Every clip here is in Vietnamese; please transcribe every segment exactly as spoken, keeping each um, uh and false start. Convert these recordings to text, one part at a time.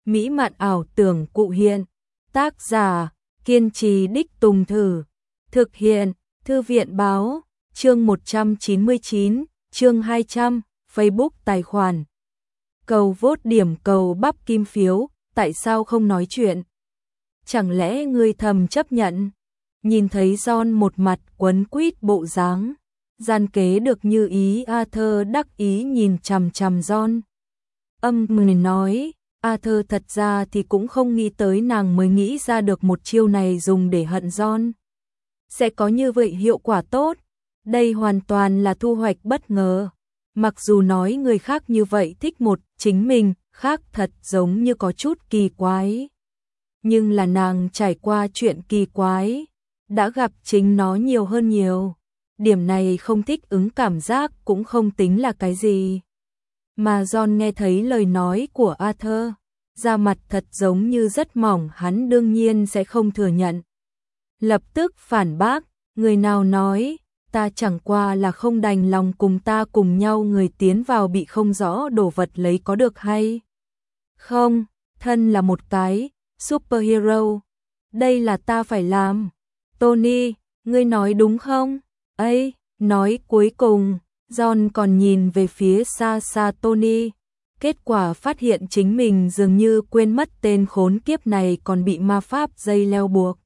mỹ mạn ảo tưởng cụ hiện. Tác giả, kiên trì đích tùng thử. Thực hiện, Thư viện báo, chương một trăm chín mươi chín, chương hai trăm, Facebook tài khoản. Cầu vote điểm cầu bắp kim phiếu, tại sao không nói chuyện? Chẳng lẽ ngươi thầm chấp nhận? Nhìn thấy John một mặt quấn quýt bộ dáng, gian kế được như ý Arthur đắc ý nhìn chằm chằm John. Âm mừng nói, Arthur thật ra thì cũng không nghĩ tới nàng mới nghĩ ra được một chiêu này dùng để hận John. Sẽ có như vậy hiệu quả tốt, đây hoàn toàn là thu hoạch bất ngờ. Mặc dù nói người khác như vậy thích một chính mình, khác thật giống như có chút kỳ quái. Nhưng là nàng trải qua chuyện kỳ quái, đã gặp chính nó nhiều hơn nhiều. Điểm này không thích ứng cảm giác cũng không tính là cái gì. Mà John nghe thấy lời nói của Arthur, da mặt thật giống như rất mỏng, hắn đương nhiên sẽ không thừa nhận. Lập tức phản bác, người nào nói, ta chẳng qua là không đành lòng cùng ta cùng nhau người tiến vào bị không rõ đồ vật lấy có được hay không, thân là một cái superhero, đây là ta phải làm. Tony, ngươi nói đúng không? Ấy, nói cuối cùng, John còn nhìn về phía xa xa Tony, kết quả phát hiện chính mình dường như quên mất tên khốn kiếp này còn bị ma pháp dây leo buộc.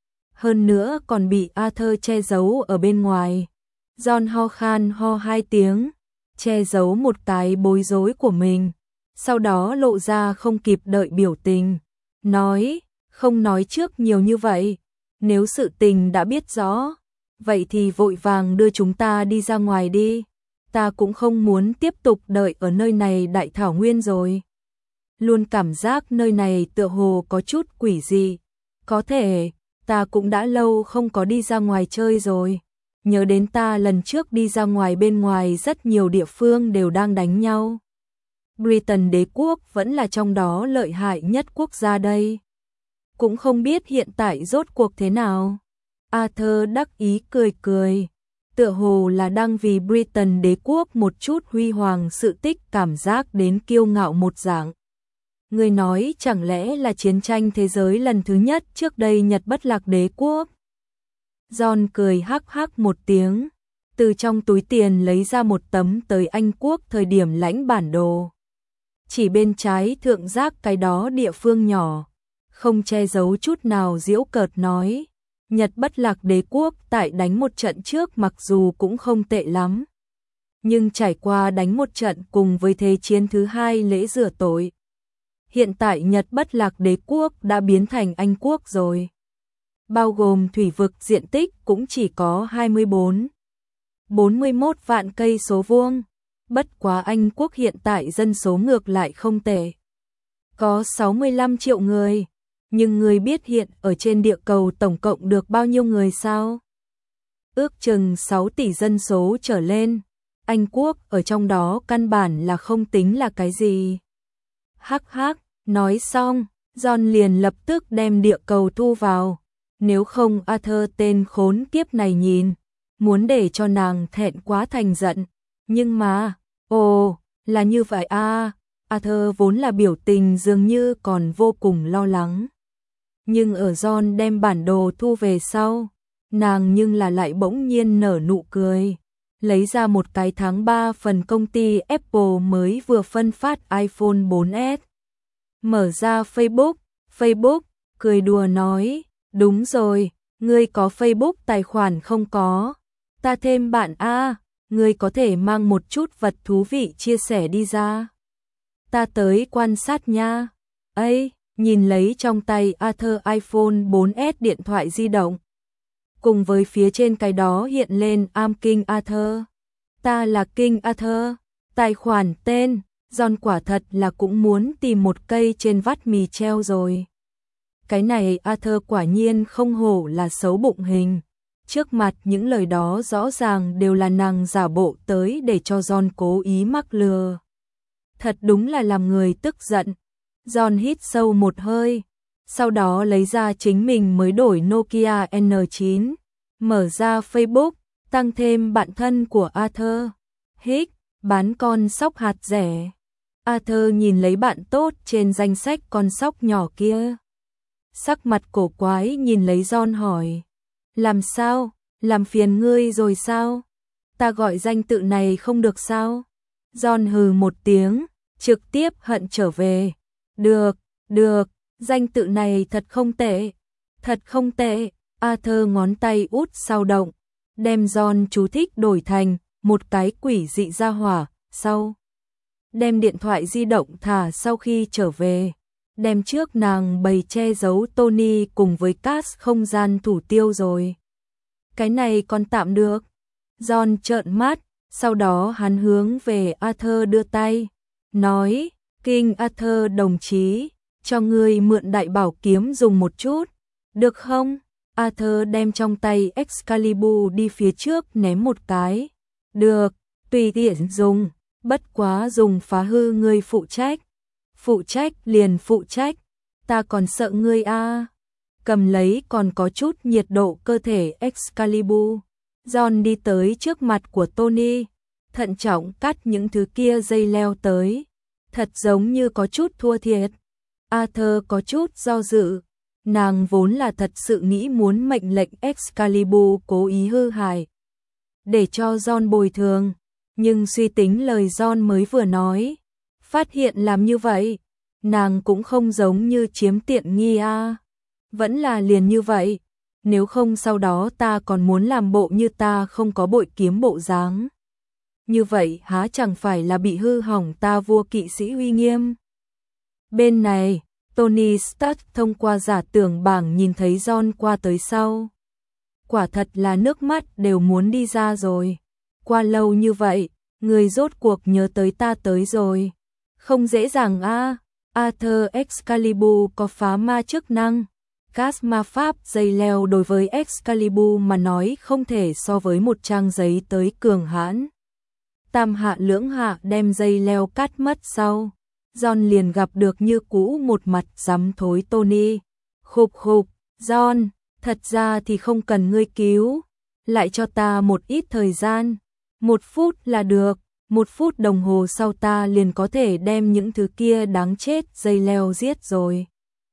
Hơn nữa còn bị Arthur che giấu ở bên ngoài. John ho khan ho hai tiếng, che giấu một cái bối rối của mình, sau đó lộ ra không kịp đợi biểu tình, nói, không nói trước nhiều như vậy, nếu sự tình đã biết rõ, vậy thì vội vàng đưa chúng ta đi ra ngoài đi, ta cũng không muốn tiếp tục đợi ở nơi này đại thảo nguyên rồi. Luôn cảm giác nơi này tựa hồ có chút quỷ dị, có thể ta cũng đã lâu không có đi ra ngoài chơi rồi. Nhớ đến ta lần trước đi ra ngoài bên ngoài rất nhiều địa phương đều đang đánh nhau. Britain đế quốc vẫn là trong đó lợi hại nhất quốc gia đây. Cũng không biết hiện tại rốt cuộc thế nào. Arthur đắc ý cười cười. Tựa hồ là đang vì Britain đế quốc một chút huy hoàng sự tích cảm giác đến kiêu ngạo một dạng. Người nói chẳng lẽ là chiến tranh thế giới lần thứ nhất trước đây Nhật Bất Lạc đế quốc? John cười hắc hắc một tiếng, từ trong túi tiền lấy ra một tấm tới Anh quốc thời điểm lãnh bản đồ. Chỉ bên trái thượng giác cái đó địa phương nhỏ, không che giấu chút nào giễu cợt nói, Nhật Bất Lạc đế quốc tại đánh một trận trước mặc dù cũng không tệ lắm, nhưng trải qua đánh một trận cùng với thế chiến thứ hai lễ rửa tội. Hiện tại Nhật Bất Lạc đế quốc đã biến thành Anh quốc rồi. Bao gồm thủy vực diện tích cũng chỉ có hai mươi bốn, bốn mươi mốt vạn cây số vuông. Bất quá Anh quốc hiện tại dân số ngược lại không tệ. Có sáu mươi lăm triệu người. Nhưng người biết hiện ở trên địa cầu tổng cộng được bao nhiêu người sao? Ước chừng sáu tỷ dân số trở lên. Anh quốc ở trong đó căn bản là không tính là cái gì. Hắc hắc, nói xong, John liền lập tức đem địa cầu thu vào. Nếu không Arthur tên khốn kiếp này nhìn, muốn để cho nàng thẹn quá thành giận. Nhưng mà, ồ, là như vậy à, Arthur vốn là biểu tình dường như còn vô cùng lo lắng. Nhưng ở John đem bản đồ thu về sau, nàng nhưng là lại bỗng nhiên nở nụ cười. Lấy ra một cái tháng ba phần công ty Apple mới vừa phân phát iPhone bốn S. Mở ra Facebook, Facebook, cười đùa nói, đúng rồi, ngươi có Facebook tài khoản không có? Ta thêm bạn a, ngươi có thể mang một chút vật thú vị chia sẻ đi ra. Ta tới quan sát nha. Ây, nhìn lấy trong tay Arthur iPhone bốn S điện thoại di động. Cùng với phía trên cái đó hiện lên I'm King Arthur. Ta là King Arthur. Tài khoản tên, John quả thật là cũng muốn tìm một cây trên vắt mì treo rồi. Cái này Arthur quả nhiên không hổ là xấu bụng hình. Trước mặt những lời đó rõ ràng đều là nàng giả bộ tới để cho John cố ý mắc lừa. Thật đúng là làm người tức giận. John hít sâu một hơi, sau đó lấy ra chính mình mới đổi Nokia N chín, mở ra Facebook, tăng thêm bạn thân của Arthur. Hích, bán con sóc hạt rẻ. Arthur nhìn lấy bạn tốt trên danh sách con sóc nhỏ kia. Sắc mặt cổ quái nhìn lấy John hỏi. Làm sao? Làm phiền ngươi rồi sao? Ta gọi danh tự này không được sao? John hừ một tiếng, trực tiếp hận trở về. Được, được, danh tự này thật không tệ. Thật không tệ. Arthur ngón tay út sao động, đem John chú thích đổi thành một cái quỷ dị ra hỏa, sau. Đem điện thoại di động thả sau khi trở về. Đem trước nàng bày che giấu Tony cùng với Cass không gian thủ tiêu rồi. Cái này còn tạm được. John trợn mắt, sau đó hắn hướng về Arthur đưa tay, nói, King Arthur đồng chí, cho ngươi mượn đại bảo kiếm dùng một chút, được không? Arthur đem trong tay Excalibur đi phía trước ném một cái. Được, tùy tiện dùng, bất quá dùng phá hư ngươi phụ trách. Phụ trách liền phụ trách, ta còn sợ ngươi a. À. Cầm lấy còn có chút nhiệt độ cơ thể Excalibur. John đi tới trước mặt của Tony, thận trọng cắt những thứ kia dây leo tới, thật giống như có chút thua thiệt. Arthur có chút do dự, nàng vốn là thật sự nghĩ muốn mệnh lệnh Excalibur cố ý hư hại, để cho John bồi thường, nhưng suy tính lời John mới vừa nói, phát hiện làm như vậy, nàng cũng không giống như chiếm tiện nghi a, à. Vẫn là liền như vậy. Nếu không sau đó ta còn muốn làm bộ như ta không có bội kiếm bộ dáng. Như vậy há chẳng phải là bị hư hỏng ta vua kỵ sĩ uy nghiêm. Bên này, Tony Stark thông qua giả tưởng bảng nhìn thấy John qua tới sau. Quả thật là nước mắt đều muốn đi ra rồi. Qua lâu như vậy, người rốt cuộc nhớ tới ta tới rồi. Không dễ dàng a. À. Arthur Excalibur có phá ma chức năng. Cass ma pháp dây leo đối với Excalibur mà nói không thể so với một trang giấy tới cường hãn. Tam hạ lưỡng hạ đem dây leo cắt mất sau. John liền gặp được như cũ một mặt dám thối Tony. Khục khục, John, thật ra thì không cần ngươi cứu. Lại cho ta một ít thời gian. Một phút là được. Một phút đồng hồ sau ta liền có thể đem những thứ kia đáng chết dây leo giết rồi.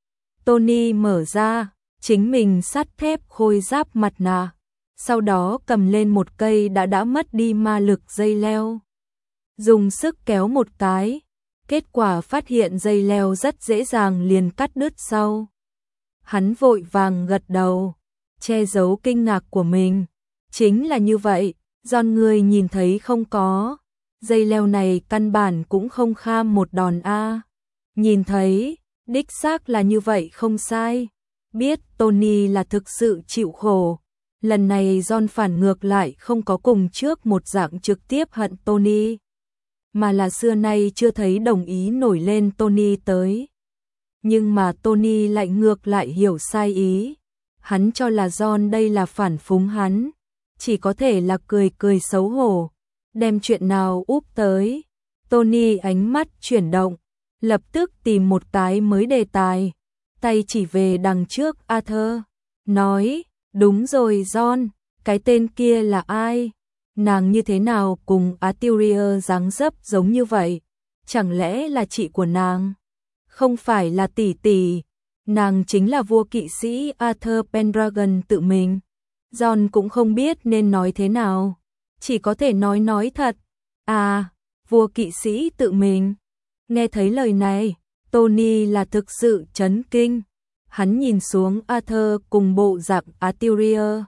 Tony mở ra, chính mình sắt thép khôi giáp mặt nạ, sau đó cầm lên một cây đã đã mất đi ma lực dây leo. Dùng sức kéo một cái, kết quả phát hiện dây leo rất dễ dàng liền cắt đứt sau. Hắn vội vàng gật đầu, che giấu kinh ngạc của mình. Chính là như vậy, John người nhìn thấy không có. Dây leo này căn bản cũng không kham một đòn a. Nhìn thấy, đích xác là như vậy không sai. Biết Tony là thực sự chịu khổ. Lần này John phản ngược lại không có cùng trước một dạng trực tiếp hận Tony, mà là xưa nay chưa thấy đồng ý nổi lên Tony tới. Nhưng mà Tony lại ngược lại hiểu sai ý. Hắn cho là John đây là phản phúng hắn, chỉ có thể là cười cười xấu hổ, đem chuyện nào úp tới. Tony ánh mắt chuyển động, lập tức tìm một cái mới đề tài, tay chỉ về đằng trước Arthur, nói, đúng rồi John, cái tên kia là ai? Nàng như thế nào cùng Arthur dáng dấp giống như vậy? Chẳng lẽ là chị của nàng? Không phải là tỷ tỷ, nàng chính là vua kỵ sĩ Arthur Pendragon tự mình. John cũng không biết nên nói thế nào, chỉ có thể nói nói thật. À, vua kỵ sĩ tự mình. Nghe thấy lời này, Tony là thực sự chấn kinh. Hắn nhìn xuống Arthur cùng bộ dạng Arthur,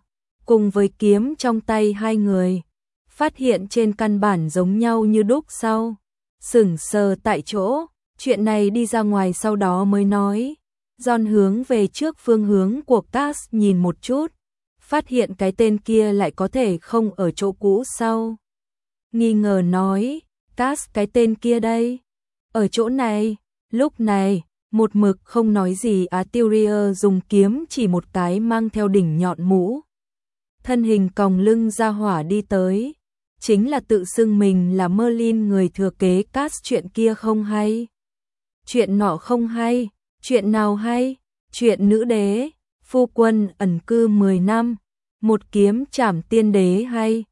cùng với kiếm trong tay hai người, phát hiện trên căn bản giống nhau như đúc sau. Sững sờ tại chỗ, chuyện này đi ra ngoài sau đó mới nói. John hướng về trước phương hướng của Cass nhìn một chút, phát hiện cái tên kia lại có thể không ở chỗ cũ sau. Nghi ngờ nói, Cass cái tên kia đây, ở chỗ này. Lúc này, một mực không nói gì Arthur dùng kiếm chỉ một cái mang theo đỉnh nhọn mũ. Thân hình còng lưng ra hỏa đi tới, chính là tự xưng mình là Merlin người thừa kế Cass. Chuyện kia không hay, chuyện nọ không hay, chuyện nào hay? Chuyện nữ đế, phu quân ẩn cư mười năm, một kiếm trảm tiên đế hay,